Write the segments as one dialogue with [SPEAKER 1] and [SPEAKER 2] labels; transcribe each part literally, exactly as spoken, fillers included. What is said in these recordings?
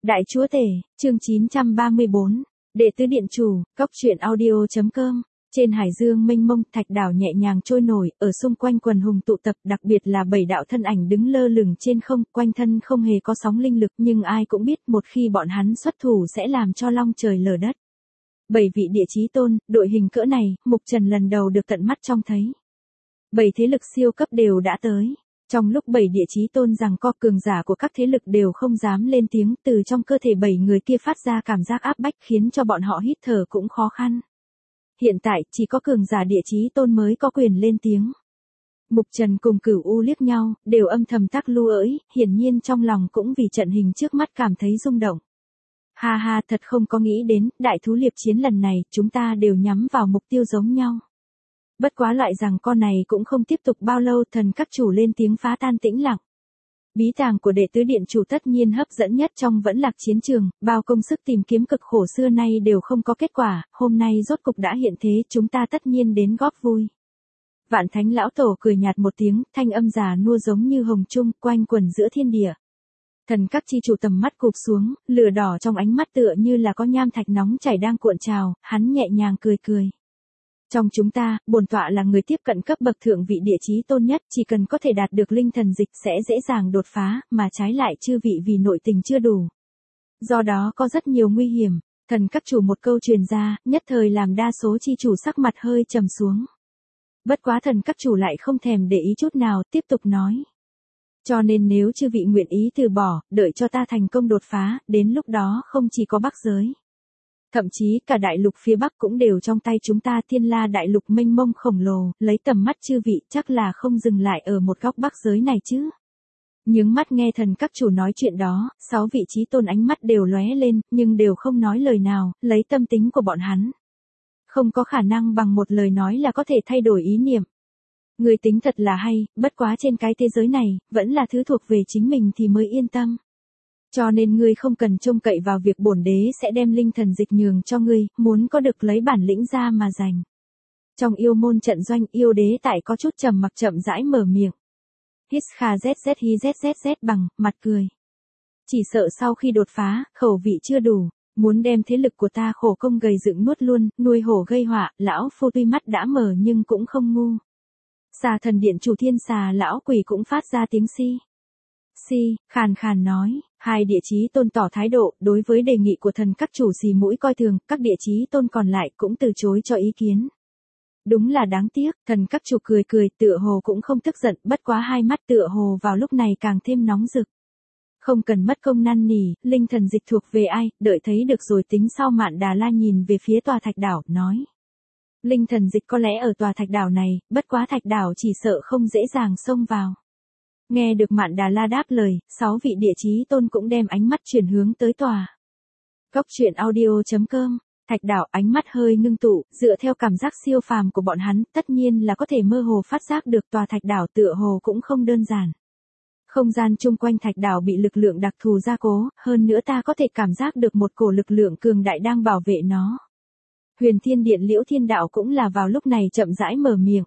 [SPEAKER 1] Đại Chúa Tể, chương chín trăm ba mươi bốn, Đệ tứ Điện Chủ, Cốc truyện audio chấm com. Trên hải dương mênh mông, thạch đảo nhẹ nhàng trôi nổi, ở xung quanh quần hùng tụ tập, đặc biệt là bảy đạo thân ảnh đứng lơ lửng trên không, quanh thân không hề có sóng linh lực, nhưng ai cũng biết một khi bọn hắn xuất thủ sẽ làm cho long trời lở đất. Bảy vị địa chí tôn, đội hình cỡ này, Mục Trần lần đầu được tận mắt trông thấy. Bảy thế lực siêu cấp đều đã tới. Trong lúc bảy địa chí tôn rằng co, cường giả của các thế lực đều không dám lên tiếng, từ trong cơ thể bảy người kia phát ra cảm giác áp bách khiến cho bọn họ hít thở cũng khó khăn. Hiện tại, chỉ có cường giả địa chí tôn mới có quyền lên tiếng. Mục Trần cùng Cửu U liếc nhau, đều âm thầm tắc lu ỡi, hiển nhiên trong lòng cũng vì trận hình trước mắt cảm thấy rung động. Ha ha, thật không có nghĩ đến, đại thú liệp chiến lần này, chúng ta đều nhắm vào mục tiêu giống nhau. Bất quá loại rằng con này cũng không tiếp tục bao lâu, thần các chủ lên tiếng phá tan tĩnh lặng. Bí tàng của đệ tứ điện chủ tất nhiên hấp dẫn nhất trong vẫn lạc chiến trường, bao công sức tìm kiếm cực khổ xưa nay đều không có kết quả, hôm nay rốt cục đã hiện thế, chúng ta tất nhiên đến góp vui. Vạn Thánh lão tổ cười nhạt một tiếng, thanh âm già nua giống như hồng trung, quanh quần giữa thiên địa. Thần các chi chủ tầm mắt cụp xuống, lửa đỏ trong ánh mắt tựa như là có nham thạch nóng chảy đang cuộn trào, hắn nhẹ nhàng cười cười. Trong chúng ta, bổn tọa là người tiếp cận cấp bậc thượng vị địa chí tôn nhất, chỉ cần có thể đạt được linh thần dịch sẽ dễ dàng đột phá, mà trái lại chư vị vì nội tình chưa đủ. Do đó có rất nhiều nguy hiểm, thần các chủ một câu truyền ra, nhất thời làm đa số chi chủ sắc mặt hơi trầm xuống. Bất quá thần các chủ lại không thèm để ý chút nào, tiếp tục nói. Cho nên nếu chư vị nguyện ý từ bỏ, đợi cho ta thành công đột phá, đến lúc đó không chỉ có Bắc giới. Thậm chí cả đại lục phía Bắc cũng đều trong tay chúng ta, Thiên La đại lục mênh mông khổng lồ, lấy tầm mắt chư vị chắc là không dừng lại ở một góc Bắc giới này chứ. Nhướng mắt nghe thần các chủ nói chuyện đó, sáu vị chí tôn ánh mắt đều lóe lên, nhưng đều không nói lời nào, lấy tâm tính của bọn hắn. Không có khả năng bằng một lời nói là có thể thay đổi ý niệm. Người tính thật là hay, bất quá trên cái thế giới này, vẫn là thứ thuộc về chính mình thì mới yên tâm. Cho nên ngươi không cần trông cậy vào việc bổn đế sẽ đem linh thần dịch nhường cho ngươi, muốn có được lấy bản lĩnh ra mà giành. Trong yêu môn trận doanh, yêu đế tại có chút trầm mặc chậm rãi mở miệng. Hít kha zz hi zzz bằng, mặt cười. Chỉ sợ sau khi đột phá, khẩu vị chưa đủ, muốn đem thế lực của ta khổ công gầy dựng nuốt luôn, nuôi hổ gây họa, lão phu tuy mắt đã mở nhưng cũng không ngu. Xà thần điện chủ thiên xà lão quỷ cũng phát ra tiếng si. Si, khàn khàn nói, hai địa chí tôn tỏ thái độ, đối với đề nghị của thần các chủ xì mũi coi thường, các địa chí tôn còn lại cũng từ chối cho ý kiến. Đúng là đáng tiếc, thần các chủ cười cười, tựa hồ cũng không tức giận, bất quá hai mắt tựa hồ vào lúc này càng thêm nóng rực. Không cần mất công năn nỉ, linh thần dịch thuộc về ai, đợi thấy được rồi tính sau. Mạn Đà La nhìn về phía tòa thạch đảo, nói. Linh thần dịch có lẽ ở tòa thạch đảo này, bất quá thạch đảo chỉ sợ không dễ dàng xông vào. Nghe được Mạn Đà La đáp lời, sáu vị địa chí tôn cũng đem ánh mắt chuyển hướng tới tòa. Cốc truyện audio chấm com, thạch đảo ánh mắt hơi ngưng tụ, dựa theo cảm giác siêu phàm của bọn hắn, tất nhiên là có thể mơ hồ phát giác được tòa thạch đảo tựa hồ cũng không đơn giản. Không gian chung quanh thạch đảo bị lực lượng đặc thù gia cố, hơn nữa ta có thể cảm giác được một cổ lực lượng cường đại đang bảo vệ nó. Huyền Thiên Điện Liễu Thiên Đạo cũng là vào lúc này chậm rãi mở miệng.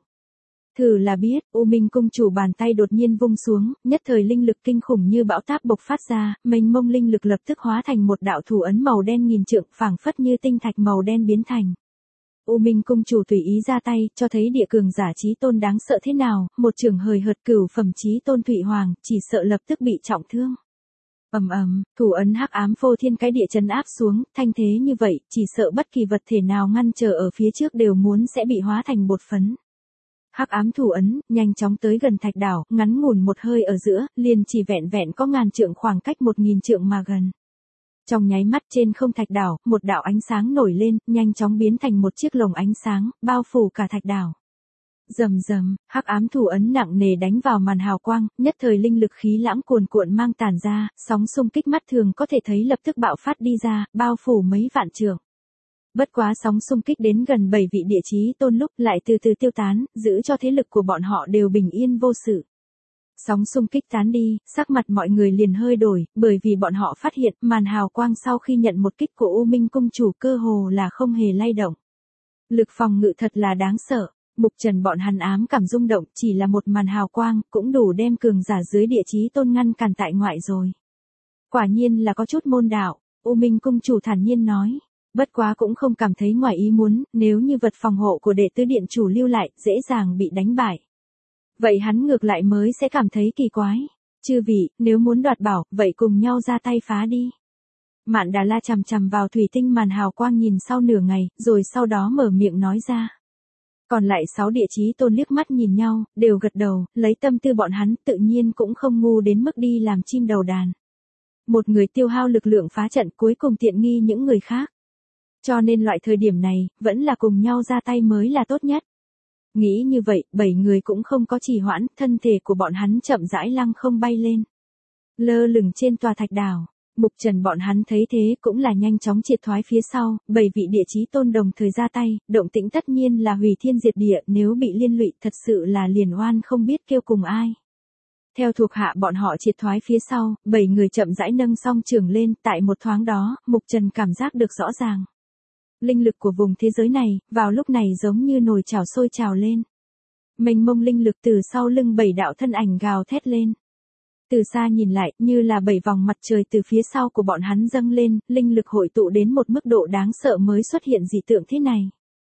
[SPEAKER 1] Thử là biết, U Minh cung chủ bàn tay đột nhiên vung xuống, nhất thời linh lực kinh khủng như bão táp bộc phát ra, mênh mông linh lực lập tức hóa thành một đạo thủ ấn màu đen nghìn trượng, phảng phất như tinh thạch màu đen biến thành. U Minh cung chủ tùy ý ra tay, cho thấy địa cường giả chí tôn đáng sợ thế nào, một trường hời hợt cửu phẩm chí tôn Thụy Hoàng, chỉ sợ lập tức bị trọng thương. Ầm ầm, thủ ấn hắc ám phô thiên cái địa chấn áp xuống, thanh thế như vậy, chỉ sợ bất kỳ vật thể nào ngăn trở ở phía trước đều muốn sẽ bị hóa thành bột phấn. Hắc ám thủ ấn, nhanh chóng tới gần thạch đảo, ngắn ngủn một hơi ở giữa, liền chỉ vẹn vẹn có ngàn trượng khoảng cách một nghìn trượng mà gần. Trong nháy mắt trên không thạch đảo, một đạo ánh sáng nổi lên, nhanh chóng biến thành một chiếc lồng ánh sáng, bao phủ cả thạch đảo. Rầm rầm, hắc ám thủ ấn nặng nề đánh vào màn hào quang, nhất thời linh lực khí lãng cuồn cuộn mang tản ra, sóng xung kích mắt thường có thể thấy lập tức bạo phát đi ra, bao phủ mấy vạn trượng. Bất quá sóng xung kích đến gần bảy vị địa chí tôn lúc lại từ từ tiêu tán, giữ cho thế lực của bọn họ đều bình yên vô sự. Sóng xung kích tán đi, sắc mặt mọi người liền hơi đổi, bởi vì bọn họ phát hiện màn hào quang sau khi nhận một kích của U Minh cung chủ cơ hồ là không hề lay động. Lực phòng ngự thật là đáng sợ. Mục Trần bọn hắn ám cảm rung động, chỉ là một màn hào quang, cũng đủ đem cường giả dưới địa chí tôn ngăn cản tại ngoại rồi. Quả nhiên là có chút môn đạo, U Minh cung chủ thản nhiên nói. Bất quá cũng không cảm thấy ngoài ý muốn, nếu như vật phòng hộ của đệ tứ điện chủ lưu lại, dễ dàng bị đánh bại. Vậy hắn ngược lại mới sẽ cảm thấy kỳ quái. Chư vị, nếu muốn đoạt bảo, vậy cùng nhau ra tay phá đi. Mạn Đà La chằm chằm vào thủy tinh màn hào quang nhìn sau nửa ngày, rồi sau đó mở miệng nói ra. Còn lại sáu địa chí tôn liếc mắt nhìn nhau, đều gật đầu, lấy tâm tư bọn hắn tự nhiên cũng không ngu đến mức đi làm chim đầu đàn. Một người tiêu hao lực lượng phá trận cuối cùng tiện nghi những người khác. Cho nên loại thời điểm này, vẫn là cùng nhau ra tay mới là tốt nhất. Nghĩ như vậy, bảy người cũng không có trì hoãn, thân thể của bọn hắn chậm rãi lăng không bay lên. Lơ lửng trên tòa thạch đảo, Mục Trần bọn hắn thấy thế cũng là nhanh chóng triệt thoái phía sau, bảy vị địa chí tôn đồng thời ra tay, động tĩnh tất nhiên là hủy thiên diệt địa, nếu bị liên lụy thật sự là liền oan không biết kêu cùng ai. Theo thuộc hạ bọn họ triệt thoái phía sau, bảy người chậm rãi nâng song trường lên, tại một thoáng đó, Mục Trần cảm giác được rõ ràng. Linh lực của vùng thế giới này, vào lúc này giống như nồi chảo sôi trào lên. Mênh mông linh lực từ sau lưng bảy đạo thân ảnh gào thét lên. Từ xa nhìn lại, như là bảy vòng mặt trời từ phía sau của bọn hắn dâng lên, linh lực hội tụ đến một mức độ đáng sợ mới xuất hiện dị tượng thế này.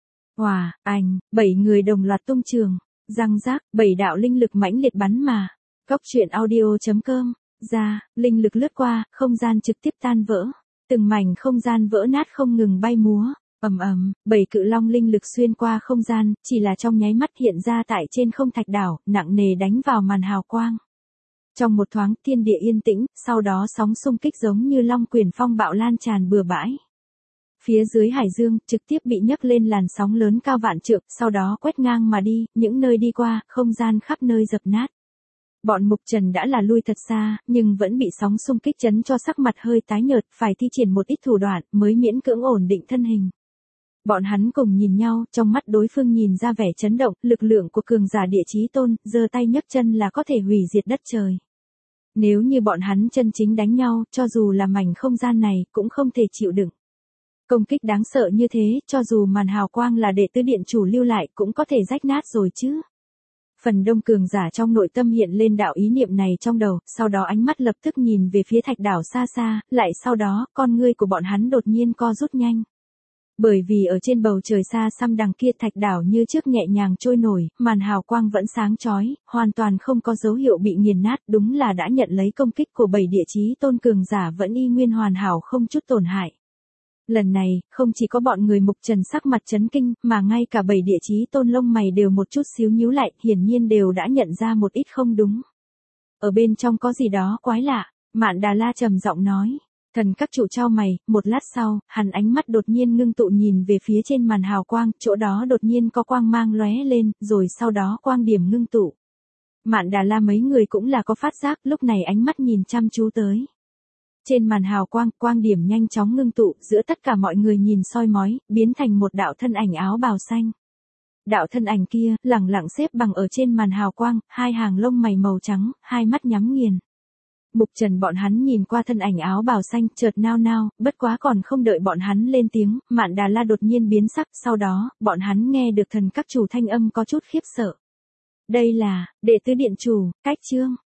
[SPEAKER 1] Hòa, ảnh, bảy người đồng loạt tung trường, răng rác, bảy đạo linh lực mãnh liệt bắn mà. Góc truyện audio chấm com, ra, linh lực lướt qua, không gian trực tiếp tan vỡ. Từng mảnh không gian vỡ nát không ngừng bay múa, ầm ầm, bảy cự long linh lực xuyên qua không gian, chỉ là trong nháy mắt hiện ra tại trên không thạch đảo, nặng nề đánh vào màn hào quang. Trong một thoáng, thiên địa yên tĩnh, sau đó sóng xung kích giống như long quyền phong bạo lan tràn bừa bãi. Phía dưới hải dương, trực tiếp bị nhấc lên làn sóng lớn cao vạn trượng, sau đó quét ngang mà đi, những nơi đi qua, không gian khắp nơi dập nát. Bọn Mục Trần đã là lui thật xa, nhưng vẫn bị sóng xung kích chấn cho sắc mặt hơi tái nhợt, phải thi triển một ít thủ đoạn, mới miễn cưỡng ổn định thân hình. Bọn hắn cùng nhìn nhau, trong mắt đối phương nhìn ra vẻ chấn động, lực lượng của cường giả địa chí tôn, giơ tay nhấc chân là có thể hủy diệt đất trời. Nếu như bọn hắn chân chính đánh nhau, cho dù là mảnh không gian này, cũng không thể chịu đựng. Công kích đáng sợ như thế, cho dù màn hào quang là đệ tứ điện chủ lưu lại, cũng có thể rách nát rồi chứ. Phần đông cường giả trong nội tâm hiện lên đạo ý niệm này trong đầu, sau đó ánh mắt lập tức nhìn về phía thạch đảo xa xa, lại sau đó, con ngươi của bọn hắn đột nhiên co rút nhanh. Bởi vì ở trên bầu trời xa xăm đằng kia thạch đảo như trước nhẹ nhàng trôi nổi, màn hào quang vẫn sáng chói, hoàn toàn không có dấu hiệu bị nghiền nát, đúng là đã nhận lấy công kích của bảy địa chí tôn cường giả vẫn y nguyên hoàn hảo không chút tổn hại. Lần này, không chỉ có bọn người Mục Trần sắc mặt chấn kinh, mà ngay cả bảy địa chí tôn lông mày đều một chút xíu nhíu lại, hiển nhiên đều đã nhận ra một ít không đúng. Ở bên trong có gì đó quái lạ, Mạn Đà La trầm giọng nói. Thần các chủ trao mày, một lát sau, hắn ánh mắt đột nhiên ngưng tụ nhìn về phía trên màn hào quang, chỗ đó đột nhiên có quang mang lóe lên, rồi sau đó quang điểm ngưng tụ. Mạn Đà La mấy người cũng là có phát giác, lúc này ánh mắt nhìn chăm chú tới. Trên màn hào quang, quang điểm nhanh chóng ngưng tụ, giữa tất cả mọi người nhìn soi mói, biến thành một đạo thân ảnh áo bào xanh. Đạo thân ảnh kia, lẳng lặng xếp bằng ở trên màn hào quang, hai hàng lông mày màu trắng, hai mắt nhắm nghiền. Mục Trần bọn hắn nhìn qua thân ảnh áo bào xanh, chợt nao nao, bất quá còn không đợi bọn hắn lên tiếng, Mạn Đà La đột nhiên biến sắc, sau đó, bọn hắn nghe được thần các chủ thanh âm có chút khiếp sợ. Đây là, đệ tứ điện chủ, Cách Chương.